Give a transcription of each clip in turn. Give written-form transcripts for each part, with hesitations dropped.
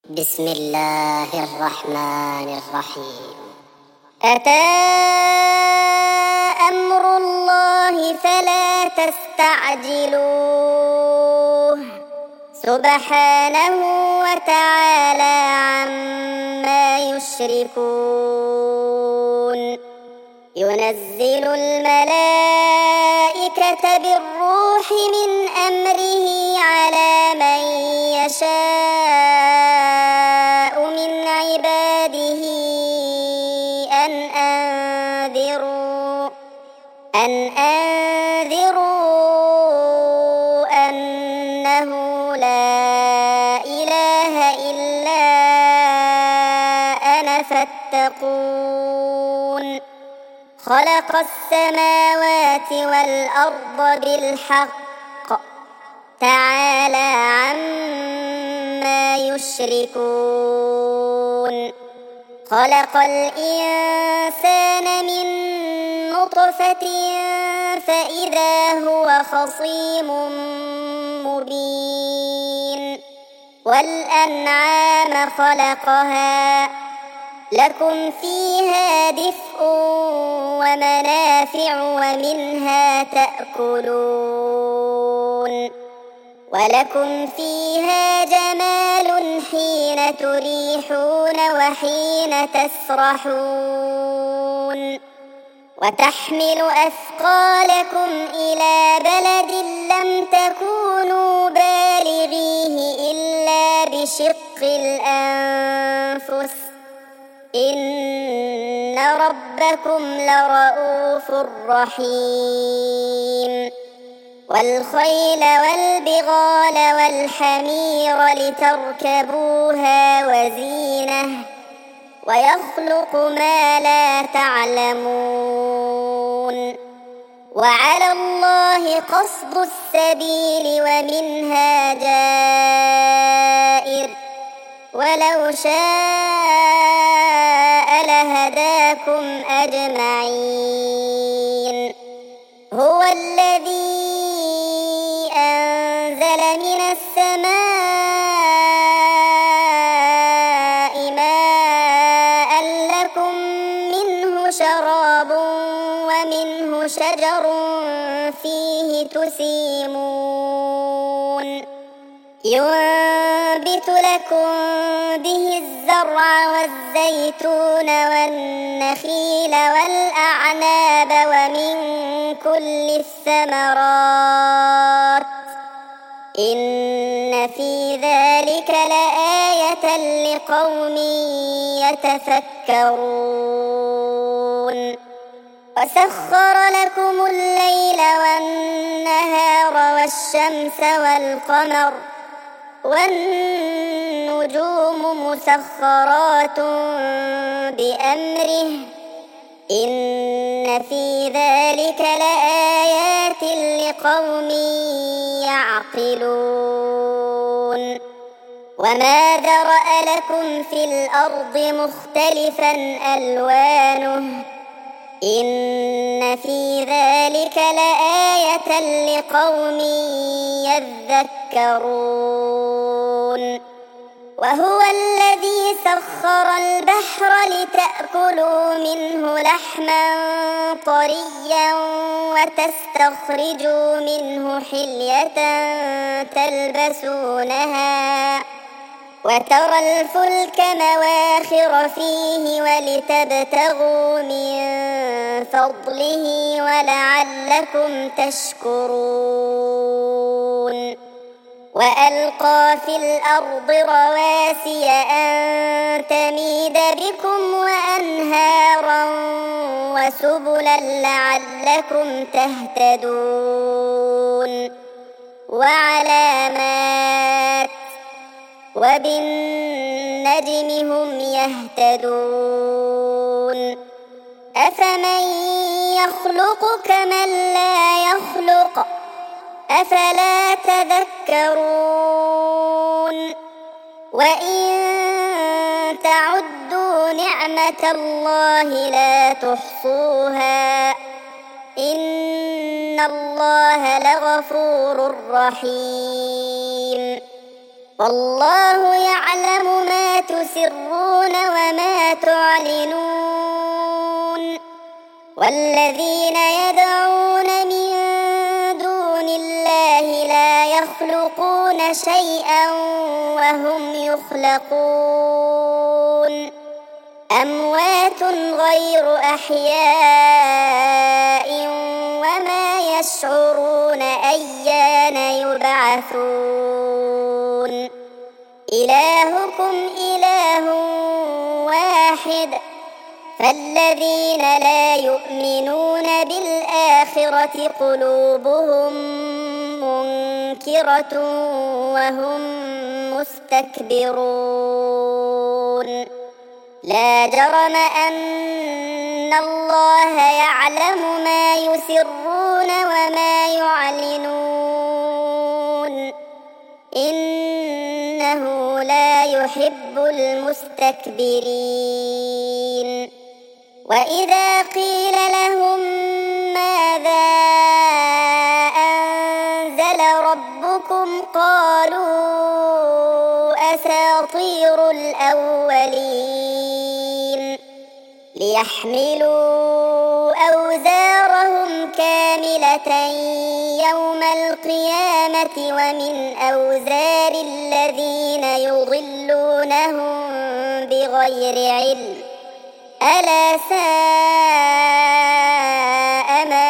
بسم الله الرحمن الرحيم. أتى أمر الله فلا تستعجلوه سبحانه وتعالى عما يشركون. ينزل الملائكة بالروح من أمره على من يشاء من عباده أن أنذروا أنه لا إله إلا أنا فاتقون. خلق السماوات والأرض بالحق تعالى عما يشركون. خلق الإنسان من نطفة فإذا هو خصيم مبين. والأنعام خلقها لكم فيها دفء ومنافع ومنها تأكلون. ولكم فيها جمال حين تريحون وحين تسرحون. وتحمل أثقالكم إلى بلد لم تكونوا بالغيه إلا بشق الأنفس إن ربكم لرؤوف رحيم. والخيل والبغال والحمير لتركبوها وزينة ويخلق ما لا تعلمون. وعلى الله قصد السبيل ومنها جائر ولو شاء لهداكم أجمعين. هو الذي أنزل من السماء ماء لكم منه شراب ومنه شجر فيه تسيمون. ينبت لكم به الزرع والزيتون والنخيل والأعناب ومن كل الثمرات إن في ذلك لآية لقوم يتفكرون. وسخر لكم الليل والنهار والشمس والقمر والنجوم مسخرات بأمره إن في ذلك لآيات لقوم يعقلون. وما ذرأ لكم في الأرض مختلفا ألوانه إن في ذلك لآية لقوم يذكرون. وهو الذي سخر البحر لتأكلوا منه لحما طريا وتستخرجوا منه حلية تلبسونها وترى الفلك مواخر فيه ولتبتغوا من فضله ولعلكم تشكرون. وألقى في الأرض رواسي أن تميد بكم وأنهارا وسبلا لعلكم تهتدون. وعلامات وبالنجم هم يهتدون. أفمن يخلق كمن لا يخلق أفلا تذكرون. وإن تعدوا نعمة الله لا تحصوها إن الله لغفور رحيم. والله يعلم ما تسرون وما تعلنون والذين يدعون من دون الله لا يخلقون شيئا وهم يخلقون أموات غير أحياء وما يشعرون أيان يبعثون إلهكم إله واحد فالذين لا يؤمنون بالآخرة قلوبهم منكرة وهم مستكبرون لا جرم أن الله يعلم ما يسرون وما يعلنون إنه لا يحب المستكبرين وإذا قيل لهم ماذا أنزل ربكم قالوا أساطير الأولين ليحملوا أوزارهم كاملة يوم القيامة ومن أوزار الذين يضلونهم بغير علم ألا ساء ما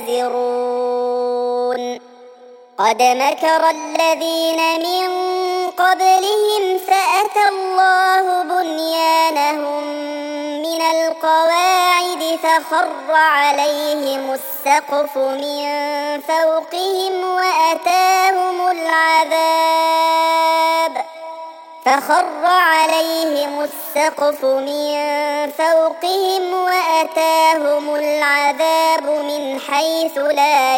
يزرون قد مكر الذين من قبلهم فأتى الله بنيانهم من القواعد فخر عليهم السقف من فوقهم وأتاهم العذاب من حيث لا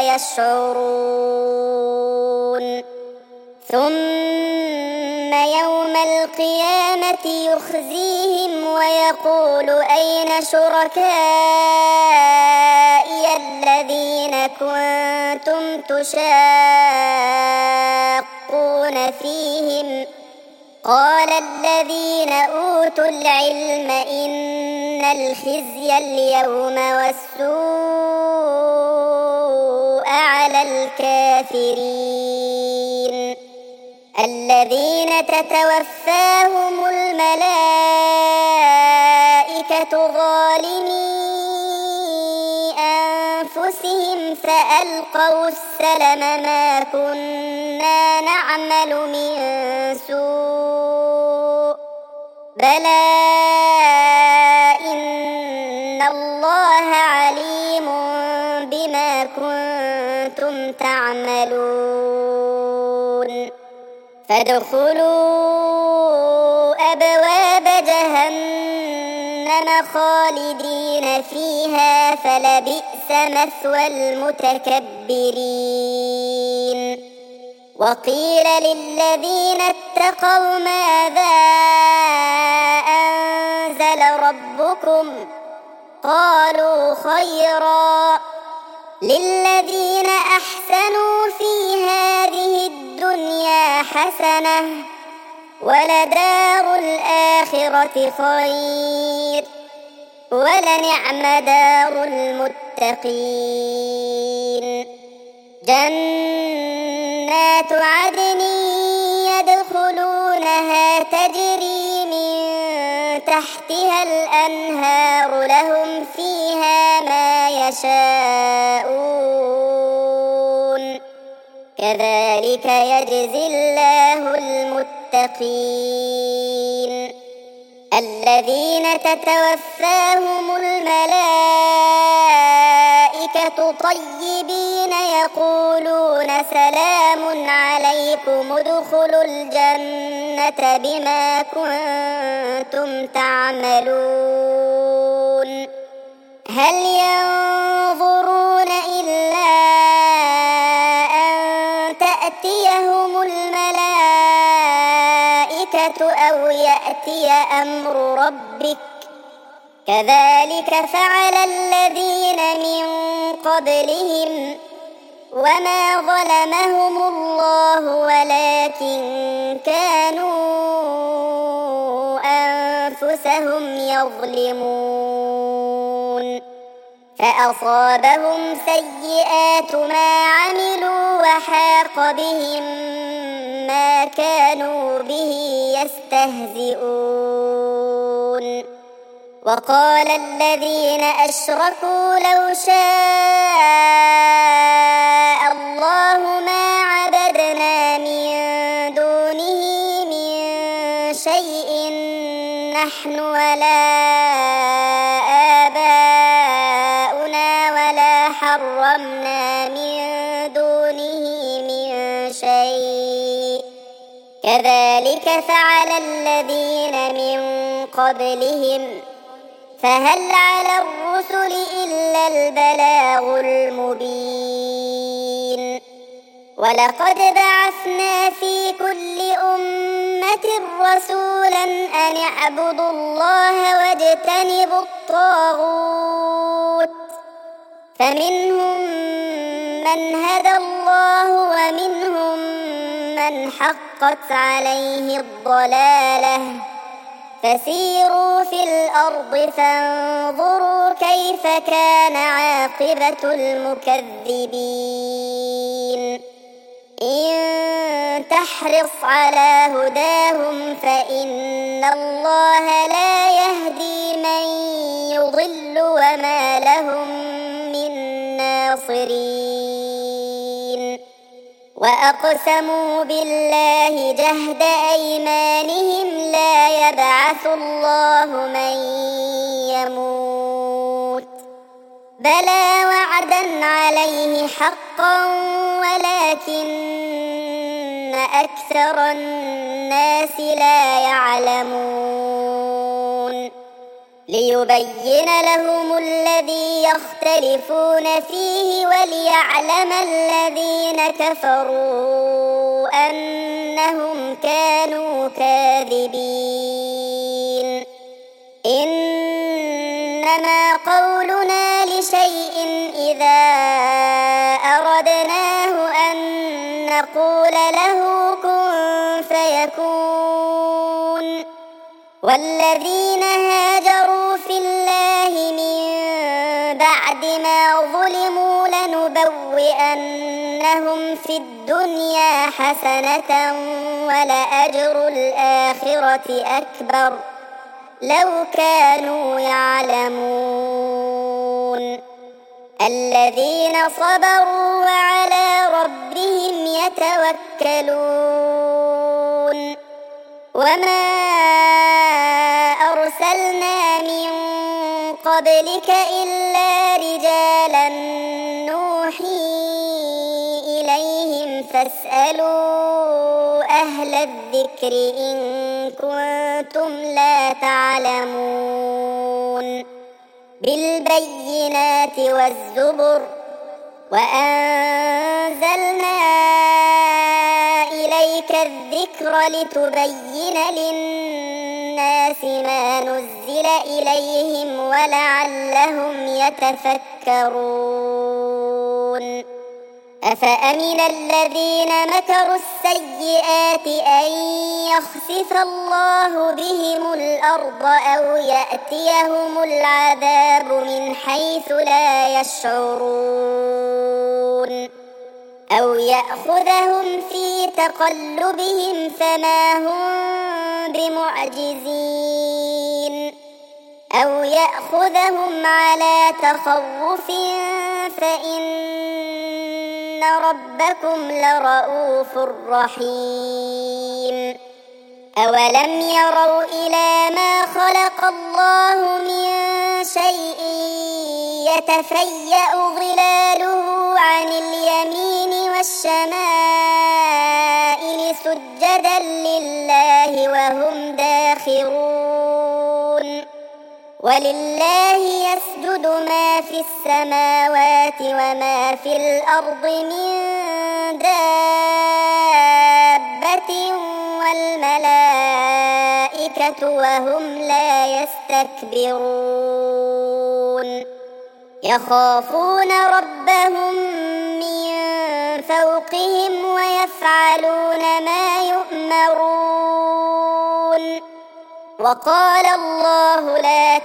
يشعرون ثم يوم القيامة يخزيهم ويقول أين شركائي الذين كنتم تشاقون فيهم قال الذين أوتوا العلم إن الخزي اليوم والسوء على الكافرين الذين تتوفاهم الملائكة ظالمي أنفسهم فألقوا السلم ما كنا نعمل من سوء بلى إن الله عليم بما كنتم تعملون فادخلوا أبواب جهنم خالدين فيها فلبئس مثوى المتكبرين وقيل للذين اتقوا ماذا أنزل ربكم قالوا خيرا للذين أحسنوا في هذه الدنيا حسنة ولدار الآخرة خير ولنعم دار المتقين جنات عدن يدخلونها تجري من تحتها الأنهار لهم فيها ما يشاءون كذلك يجزي الله المتقين الذين تتوفاهم الملائكة طيبين يقولون سلام عليكم ادخلوا الجنة بما كنتم تعملون هل ينظرون إلا أن تأتيهم الملائكة أو يأتي أمر ربك كذلك فعل الذين من قبلهم وما ظلمهم الله ولكن كانوا أنفسهم يظلمون فأصابهم سيئات ما عملوا وحاق بهم ما كانوا به يستهزئون وقال الذين أشركوا لو شاء الله ما عبدنا من دونه من شيء نحن ولا آباؤنا ولا حرمنا من دونه من شيء كذلك فعل الذين من قبلهم فهل على الرسل إلا البلاغ المبين ولقد بعثنا في كل أمة رسولا أن اعبدوا الله واجتنبوا الطاغوت فمنهم من هدى الله ومنهم من حقت عليه الضلالة فسيروا في الأرض فانظروا كيف كان عاقبة المكذبين إن تحرص على هداهم فإن الله لا يهدي من يضل وما لهم من ناصرين وأقسموا بالله جهد أيمانهم لا يبعث الله من يموت بلى وعدا عليه حقا ولكن أكثر الناس لا يعلمون ليبين لهم الذي يختلفون فيه وليعلم الذين كفروا أنهم كانوا كاذبين إنما قولنا لشيء إذا أردناه أن نقول له كن فيكون والذين هاجروا في الله من بعد ما ظلموا لنبوئنهم في الدنيا حسنة ولأجر الآخرة أكبر لو كانوا يعلمون الذين صبروا وعلى ربهم يتوكلون وما أرسلنا من قبلك إلا رجالا نوحي إليهم فاسألوا أهل الذكر إن كنتم لا تعلمون بالبينات والزبر وأنزلنا إليك الذكر لتبين للناس ما نزل إليهم ولعلهم يتفكرون أفأمن الذين مكروا السيئات أن يخسف الله بهم الأرض أو يأتيهم العذاب من حيث لا يشعرون أو يأخذهم في تقلبهم فما هم بمعجزين أو يأخذهم على تخوف فإن ربكم لرؤوف رحيم أولم يروا إلى ما خلق الله من شيء يتفيأ ظلاله عن اليمين والشمائل سجدا لله وهم داخرون ولله يسجد ما في السماوات وما في الأرض من دابة والملائكة وهم لا يستكبرون يخافون ربهم من فوقهم ويفعلون ما يؤمرون وقال الله لا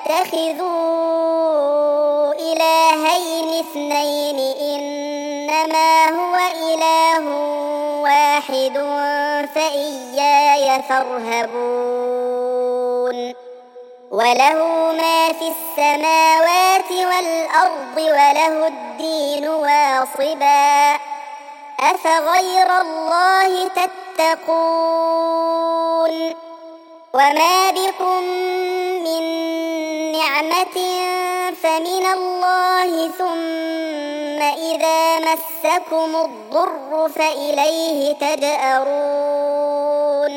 تتخذوا إلهين اثنين إنما هو إله واحد فإياي فارهبون وله ما في السماوات والأرض وله الدين واصبا أفغير الله تتقون وما بكم من نعمة فمن الله ثم إذا مسكم الضر فإليه تجأرون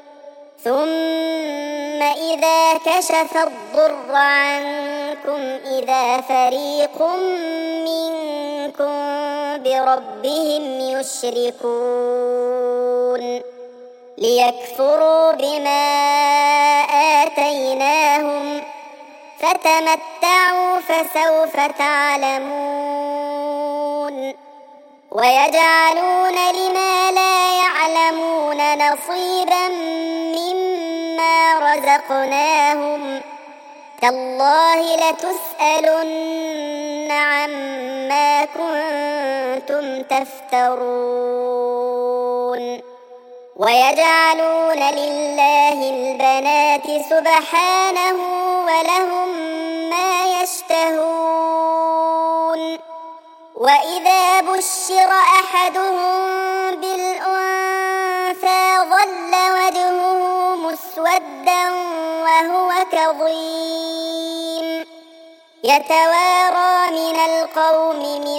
ثم إذا كشف الضر عنكم إذا فريق منكم بربهم يشركون ليكفروا بما آتيناهم فتمتعوا فسوف تعلمون ويجعلون لما لا يعلمون نصيبا مما رزقناهم تالله لتسألن عما كنتم تفترون ويجعلون لله البنات سبحانه ولهم ما يشتهون وإذا بشر أحدهم بالأنثى ظل وجهه مسودا وهو كظيم يتوارى من القوم من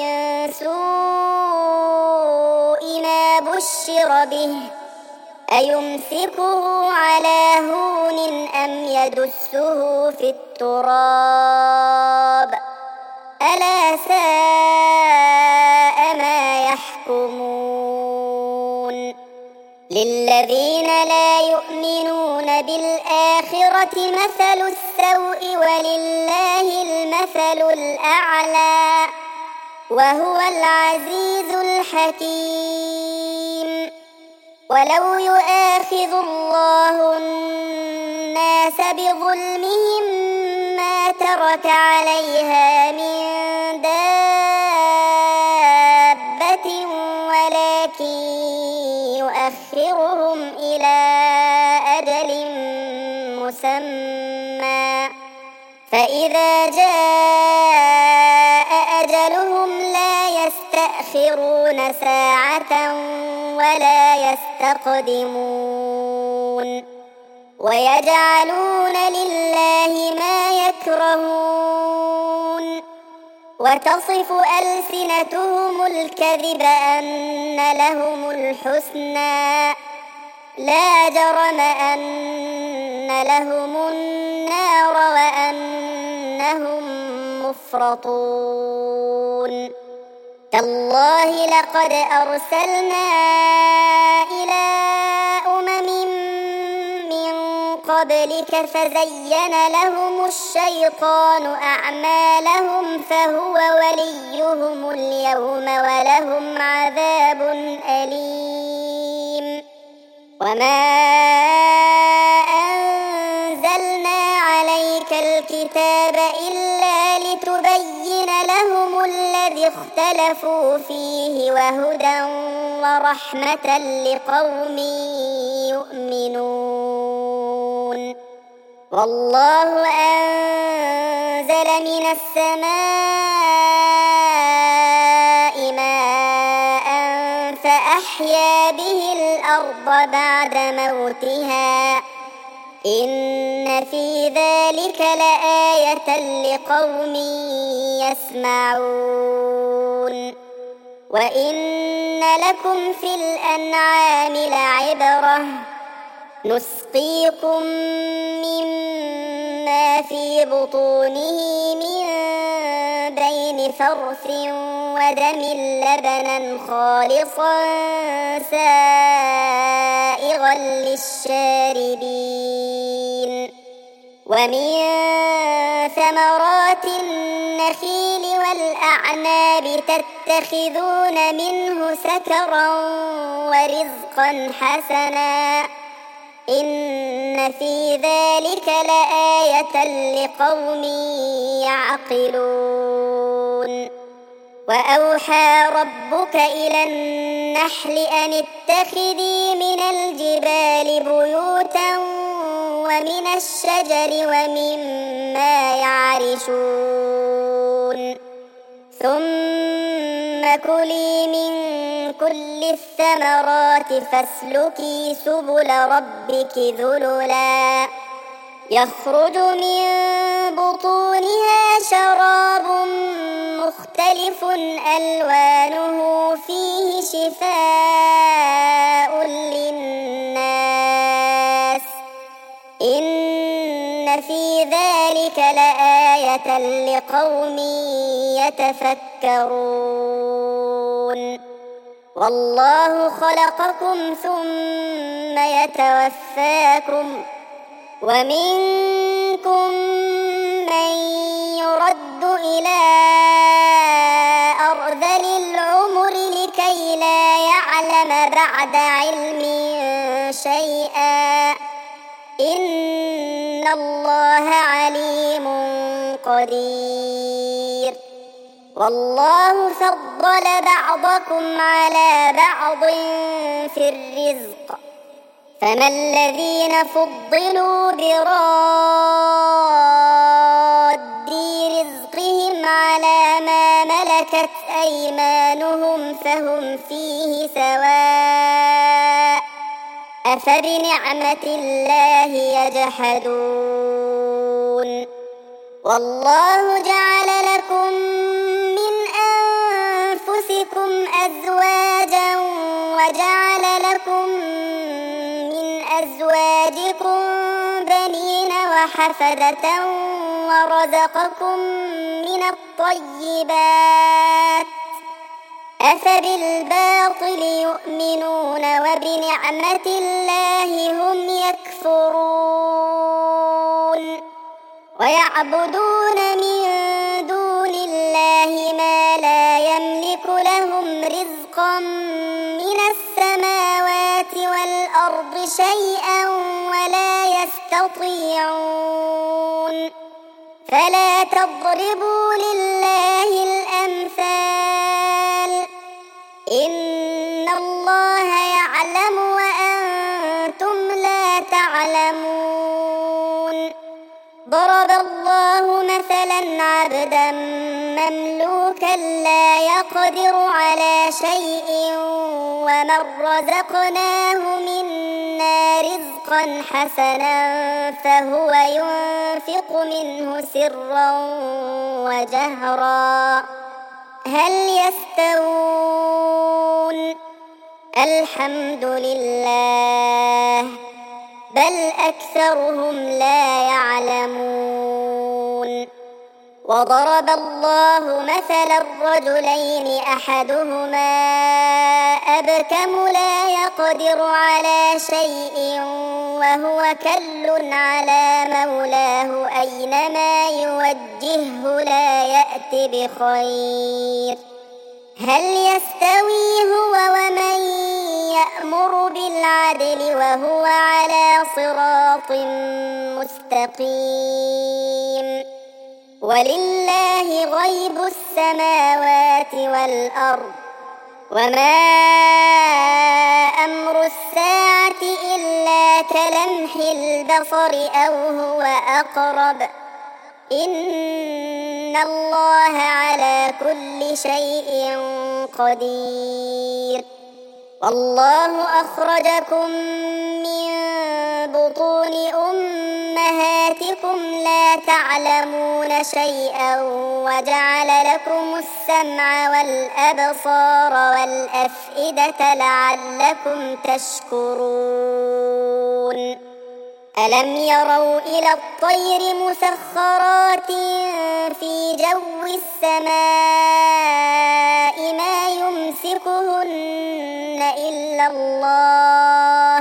سوء ما بشر به أيمسكه على هون أم يدسه في التراب ألا ساء ما يحكمون للذين لا يؤمنون بالآخرة مثل السوء ولله المثل الأعلى وهو العزيز الحكيم ولو يؤاخذ الله الناس بظلمهم ما ترك عليها من دابة ولكن يؤخرهم إلى أجل مسمى فإذا جاء أجلهم لا يستأخرون ساعة ولا يستقدمون ويجعلون لله ما يكرهون وتصف ألسنتهم الكذب أن لهم الحسنى لا جرم أن لهم النار وأنهم مفرطون تالله لقد أرسلنا إلى أمم من قبلك فزين لهم الشيطان أعمالهم فهو وليهم اليوم ولهم عذاب أليم وما أنزلنا عليك الكتاب إلا لتبين لهم الذي اختلفوا فيه وهدى ورحمة لقوم يؤمنون والله أنزل من السماء ماء فأحيا به الأرض بعد موتها إن في ذلك لآية لقوم يسمعون وإن لكم في الأنعام لعبرة نسقيكم مما في بطونه من بين فرث ودم لبنا خالصا سائغا للشاربين ومن ثمرات النخيل والأعناب تتخذون منه سكرا ورزقا حسنا إن في ذلك لآية لقوم يعقلون وأوحى ربك إلى النحل أن اتخذي من الجبال بيوتا ومن الشجر ومما يعرشون ثم كلي من كل الثمرات فاسلكي سبل ربك ذللا يخرج من بطونها شراب مختلف ألوانه فيه شفاء للناس إن في ذلك لآية لقوم يتفكرون والله خلقكم ثم يتوفاكم ومنكم من يرد إلى أرذل العمر لكي لا يعلم بعد علم شيئا إن الله عليم قدير والله فضل بعضكم على بعض في الرزق فما الذين فضلوا براد رزقهم على ما ملكت أيمانهم فهم فيه سواء أفبنعمة الله يجحدون والله جعل لكم من أنفسكم أزواجا وجعل لكم من أزواجكم بنين وحفدة ورزقكم من الطيبات أفبالباطل يؤمنون وبنعمة الله هم يكفرون ويعبدون من دون الله ما لا يملك لهم رزقا من السماوات والأرض شيئا ولا يستطيعون فلا تضربوا لله الأمثال إن الله يعلم وأنتم لا تعلمون ضرب الله مثلا عبدا مملوكا لا يقدر على شيء ومن رزقناه منا رزقا حسنا فهو ينفق منه سرا وجهرا هل يستوون الحمد لله بل أكثرهم لا يعلمون وضرب الله مثلا الرجلين أحدهما أبكم لا يقدر على شيء وهو كل على مولاه أينما يوجهه لا يأت بخير هل يستوي هو ومن يأمر بالعدل وهو على صراط مستقيم ولله غيب السماوات والأرض وما أمر الساعة إلا كلمح البصر أو هو أقرب إن الله على كل شيء قدير والله أخرجكم من بطون أمهاتكم لا تعلمون شيئا وجعل لكم السمع والأبصار والأفئدة لعلكم تشكرون ألم يروا إلى الطير مسخرات في جو السماء ما يمسكهن إلا الله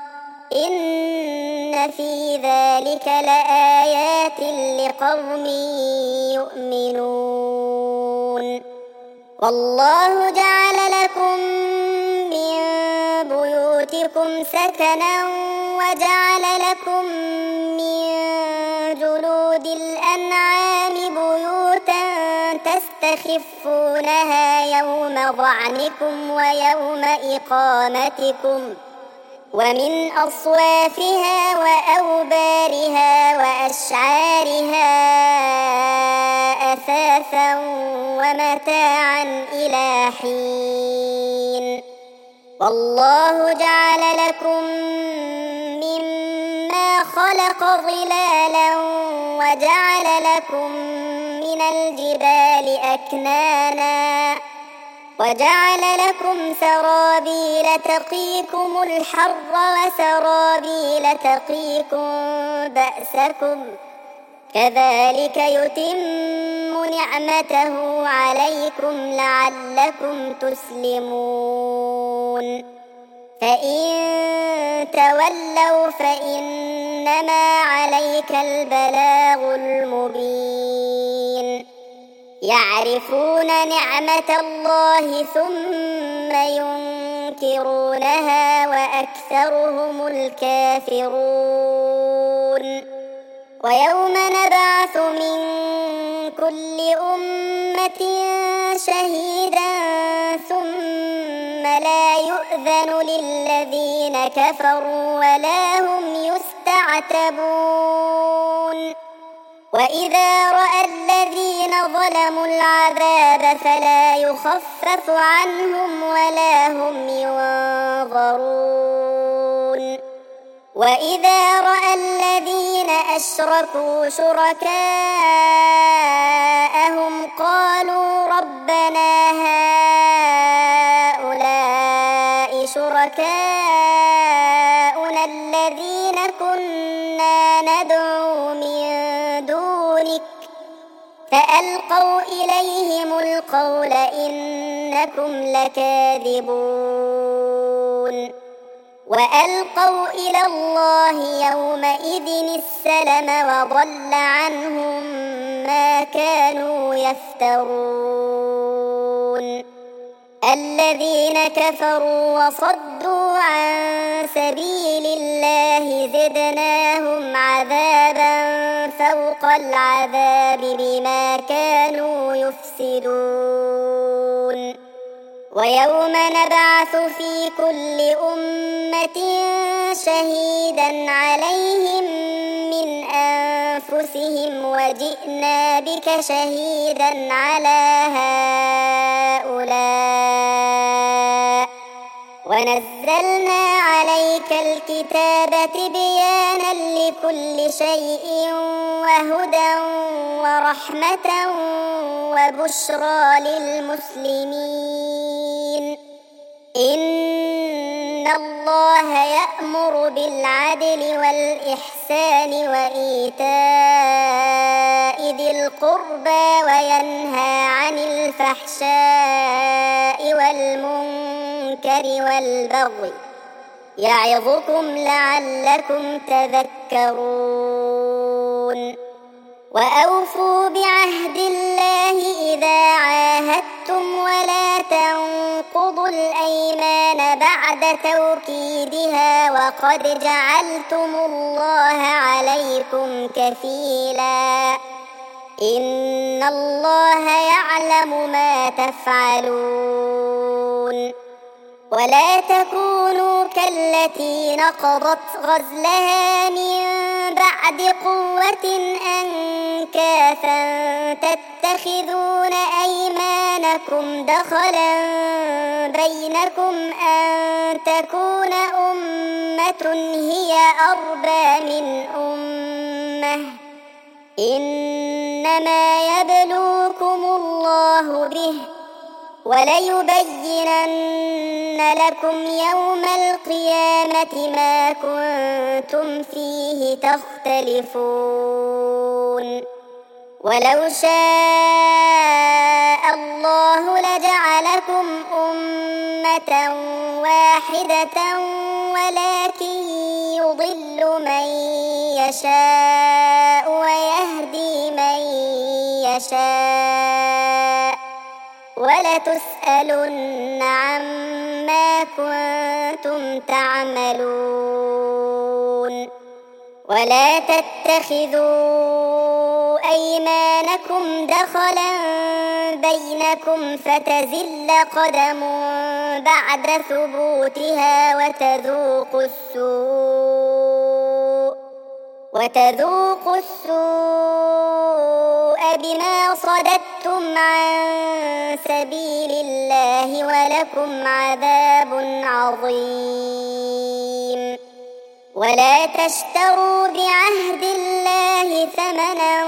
إن في ذلك لآيات لقوم يؤمنون والله جعل لكم من بيوتكم بيوتكم سكنا وجعل لكم من جلود الأنعام بيوتا تستخفونها يوم ظعنكم ويوم إقامتكم ومن أصوافها وأوبارها وأشعارها أثاثا ومتاعا إلى حين والله جعل لكم مما خلق ظلالا وجعل لكم من الجبال أكنانا وجعل لكم سرابيل تقيكم الحر وسرابيل تقيكم بأسكم كذلك يتم نعمته عليكم لعلكم تسلمون فإن تولوا فإنما عليك البلاغ المبين يعرفون نعمة الله ثم ينكرونها وأكثرهم الكافرون ويوم نبعث من كل أمة شهيدا ثم لا يؤذن للذين كفروا ولا هم يستعتبون وإذا رأى الذين ظلموا العذاب فلا يخفف عنهم ولا هم ينظرون وإذا رأى الذين أشركوا شركاءهم قالوا ربنا هؤلاء شركاؤنا الذين كنا ندعو من دونك فألقوا إليهم القول إنكم لكاذبون وألقوا إلى الله يومئذ السلم وضل عنهم ما كانوا يفترون الذين كفروا وصدوا عن سبيل الله زدناهم عذابا فوق العذاب بما كانوا يفسدون ويوم نبعث في كل أمة شهيدا عليهم من أنفسهم وجئنا بك شهيدا على هؤلاء ونزلنا عليك الكتاب تبيانا لكل شيء وهدى ورحمة وبشرى للمسلمين إن الله يأمر بالعدل والإحسان وإيتاء ذي القربى وينهى عن الفحشاء والمنكر والبغي يعظكم لعلكم تذكرون وأوفوا بعهد الله إذا عاهدتم ولا تنقضوا الأيمان بعد توكيدها وقد جعلتم الله عليكم كفيلا إن الله يعلم ما تفعلون ولا تكونوا كالتي نقضت غزلها من بعد قوة أنكاثا تتخذون أيمانكم دخلا بينكم أن تكون أمة هي أربى من أمة إنما يبلوكم الله به وليبينن لكم يوم القيامة ما كنتم فيه تختلفون ولو شاء الله لجعلكم أمة واحدة ولكن يضل من يشاء ويهدي من يشاء ولتسألن عما كنتم تعملون ولا تتخذوا أيمانكم دخلا بينكم فتزل قدم بعد ثبوتها وتذوقوا السوء بما صددتم عن سبيل الله ولكم عذاب عظيم ولا تشتروا بعهد الله ثمنا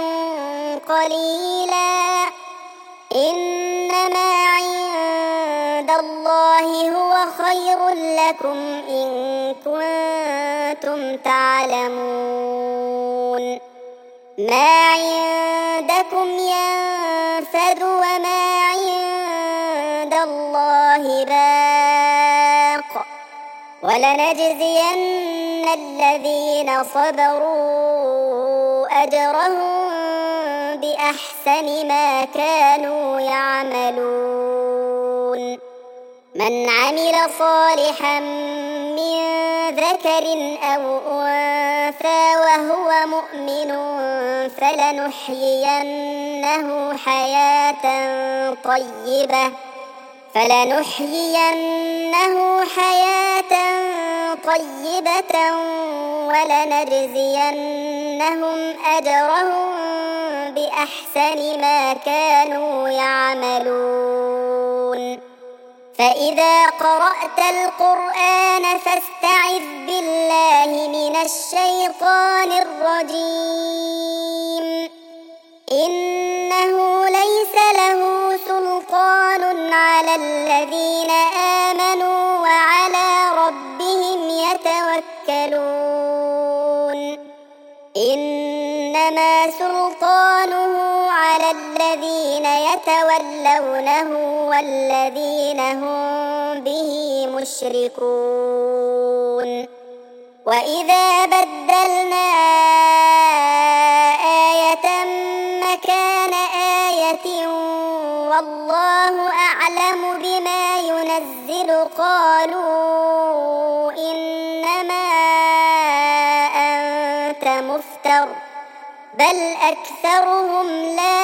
قليلا إنما عند الله هو خير لكم إن كنتم تعلمون ما عندكم ينفد وما عند الله باق ولنجزين الذين صبروا أجرهم بأحسن ما كانوا يعملون من عمل صالحا من ذكر أو أنثى وهو مؤمن فلنحيينه حياة طيبة ولنجزينهم أجرهم بأحسن ما كانوا يعملون فإذا قرأت القرآن فاستعذ بالله من الشيطان الرجيم إنه ليس له سلطان على الذين آمنوا وعلى ربهم يتوكلون إنما سلطانه على الذين يتولونه والذين هم به مشركون وإذا بدلنا آية مكان آية والله أعلم بما ينزل قالوا إنما أنت مفتر بل أكثرهم لا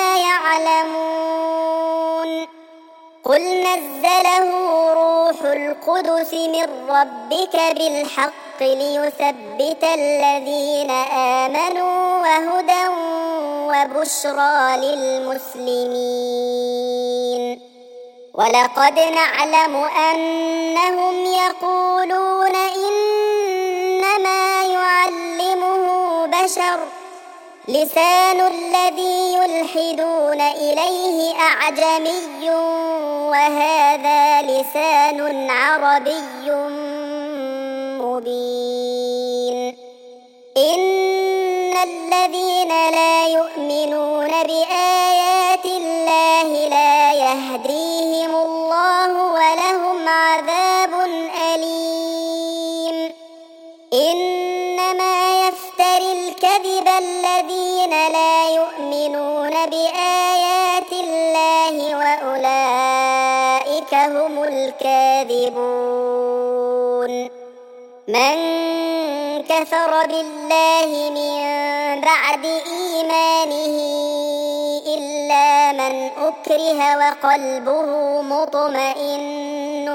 يعلمون قل نزله روح القدس من ربك بالحق ليثبت الذين آمنوا وهدى وبشرى للمسلمين ولقد نعلم أنهم يقولون إنما يعلمه بشر لسان الذي يلحدون إليه أعجمي وهذا لسان عربي مبين إن الذين لا يؤمنون بآيات الله لا يهديهم الله ولهم عذاب أليم إنما يفتري الكذب الذين لا يؤمنون بآيات الله وأولئك هم الكاذبون من كفر بالله من بعد إيمانه إلا من أكره وقلبه مطمئن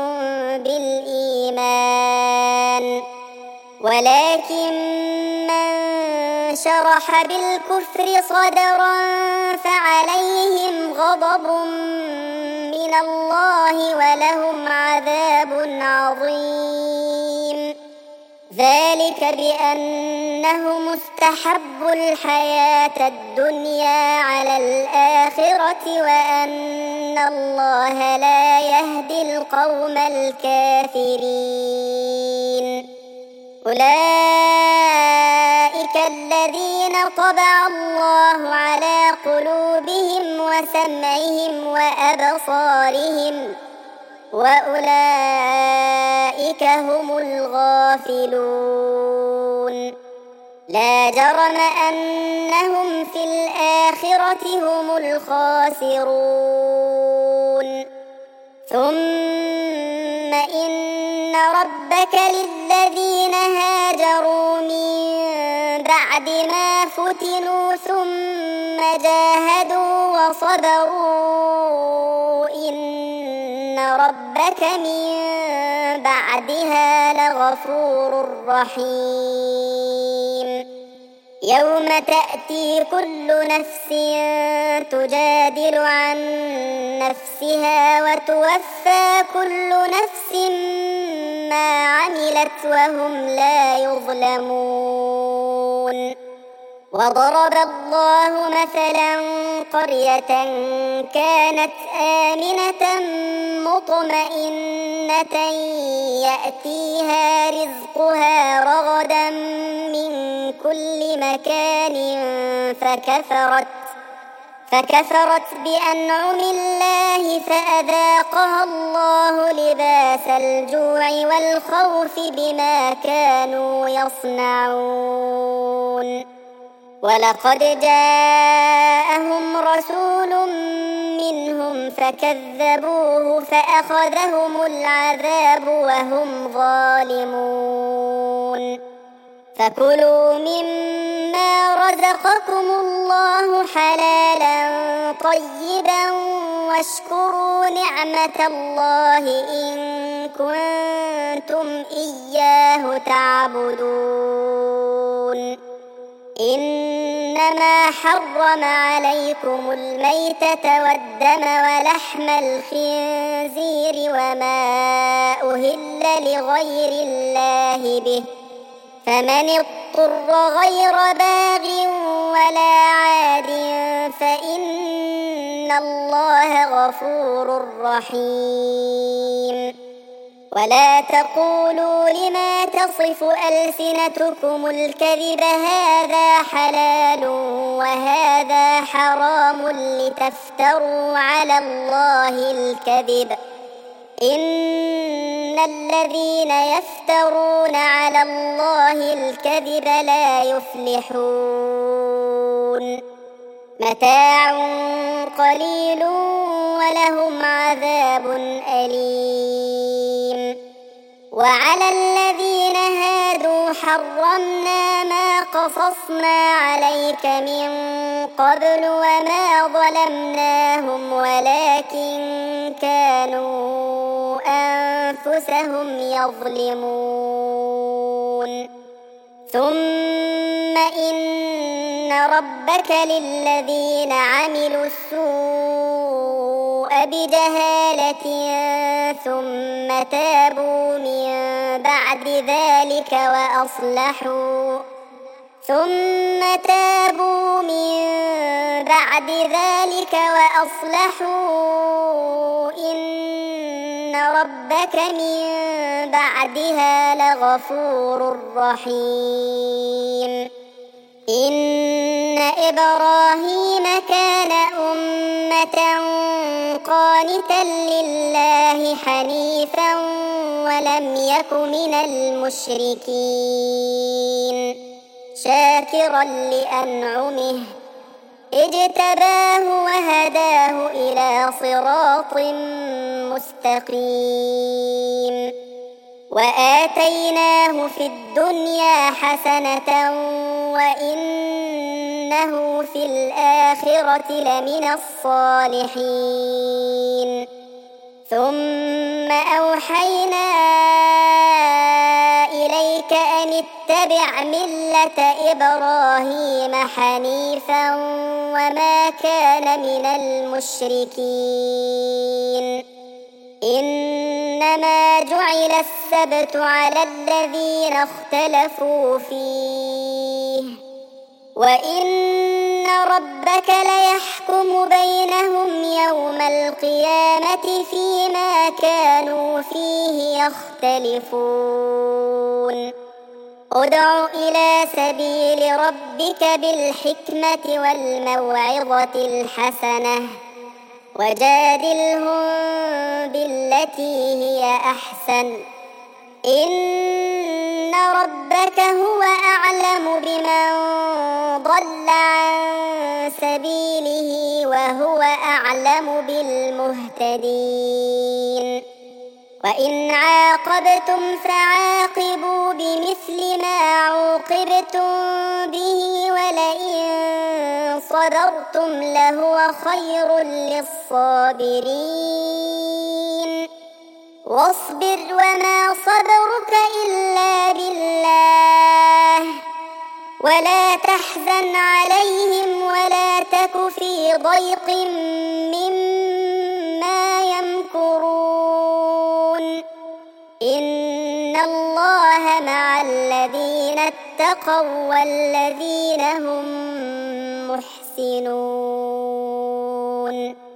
بالإيمان ولكن من شرح بالكفر صدرا فعليهم غضب من الله ولهم عذاب عظيم ذلك بأنهم استحبوا الحياة الدنيا على الآخرة وأن الله لا يهدي القوم الكافرين أولئك الذين طبع الله على قلوبهم وسمعهم وأبصارهم وأولئك هم الغافلون لا جرم أنهم في الآخرة هم الخاسرون ثم إن ربك للذين هاجروا من بعد ما فتنوا ثم جاهدوا وصبروا إن ربك من بعدها لغفور رحيم. يوم تأتي كل نفس تجادل عن نفسها وتوفى كل نفس ما عملت وهم لا يظلمون. وضرب الله مثلا قرية كانت آمنة مطمئنة يأتيها رزقها رغدا من كل مكان فكفرت بأنعم الله فأذاقها الله لباس الجوع والخوف بما كانوا يصنعون. ولقد جاءهم رسول منهم فكذبوه فأخذهم العذاب وهم ظالمون. فكلوا مما رزقكم الله حلالا طيبا واشكروا نعمة الله إن كنتم إياه تعبدون. إنما حرم عليكم الميتة والدم ولحم الخنزير وما أهل لغير الله به فمن اضطر غير باغ ولا عاد فإن الله غفور رحيم. ولا تقولوا لما تصف ألسنتكم الكذب هذا حلال وهذا حرام لتفتروا على الله الكذب إن الذين يفترون على الله الكذب لا يفلحون. متاع قليل ولهم عذاب أليم. وعلى الذين هادوا حرمنا ما قصصنا عليك من قبل وما ظلمناهم ولكن كانوا أنفسهم يظلمون. ثم إن ربك للذين عملوا السوء بجهالة ثم تابوا من بعد ذلك وأصلحوا إن ربك من بعدها لغفور رحيم. إن إبراهيم كان أمة قانتا لله حنيفا ولم يك من المشركين شاكرا لأنعمه اجتباه وهداه إلى صراط مستقيم. وآتيناه في الدنيا حسنة وإنه في الآخرة لمن الصالحين. ثم أوحينا إليك أن اتبع ملة إبراهيم حنيفا وما كان من المشركين. إنما جعل السبت على الذين اختلفوا فيه وإن ربك ليحكم بينهم يوم القيامة فيما كانوا فيه يختلفون. ادع إلى سبيل ربك بالحكمة والموعظة الحسنة وجادلهم بالتي هي أحسن إن ربك هو أعلم بمن ضل عن سبيله وهو أعلم بالمهتدين. وإن عاقبتم فعاقبوا بمثل ما عوقبتم به ولئن صبرتم لهو خير للصابرين واصبر وما صبرك إلا بالله ولا تحزن عليهم ولا تك في ضيق مما يمكرون إن الله مع الذين اتقوا والذين هم محسنون.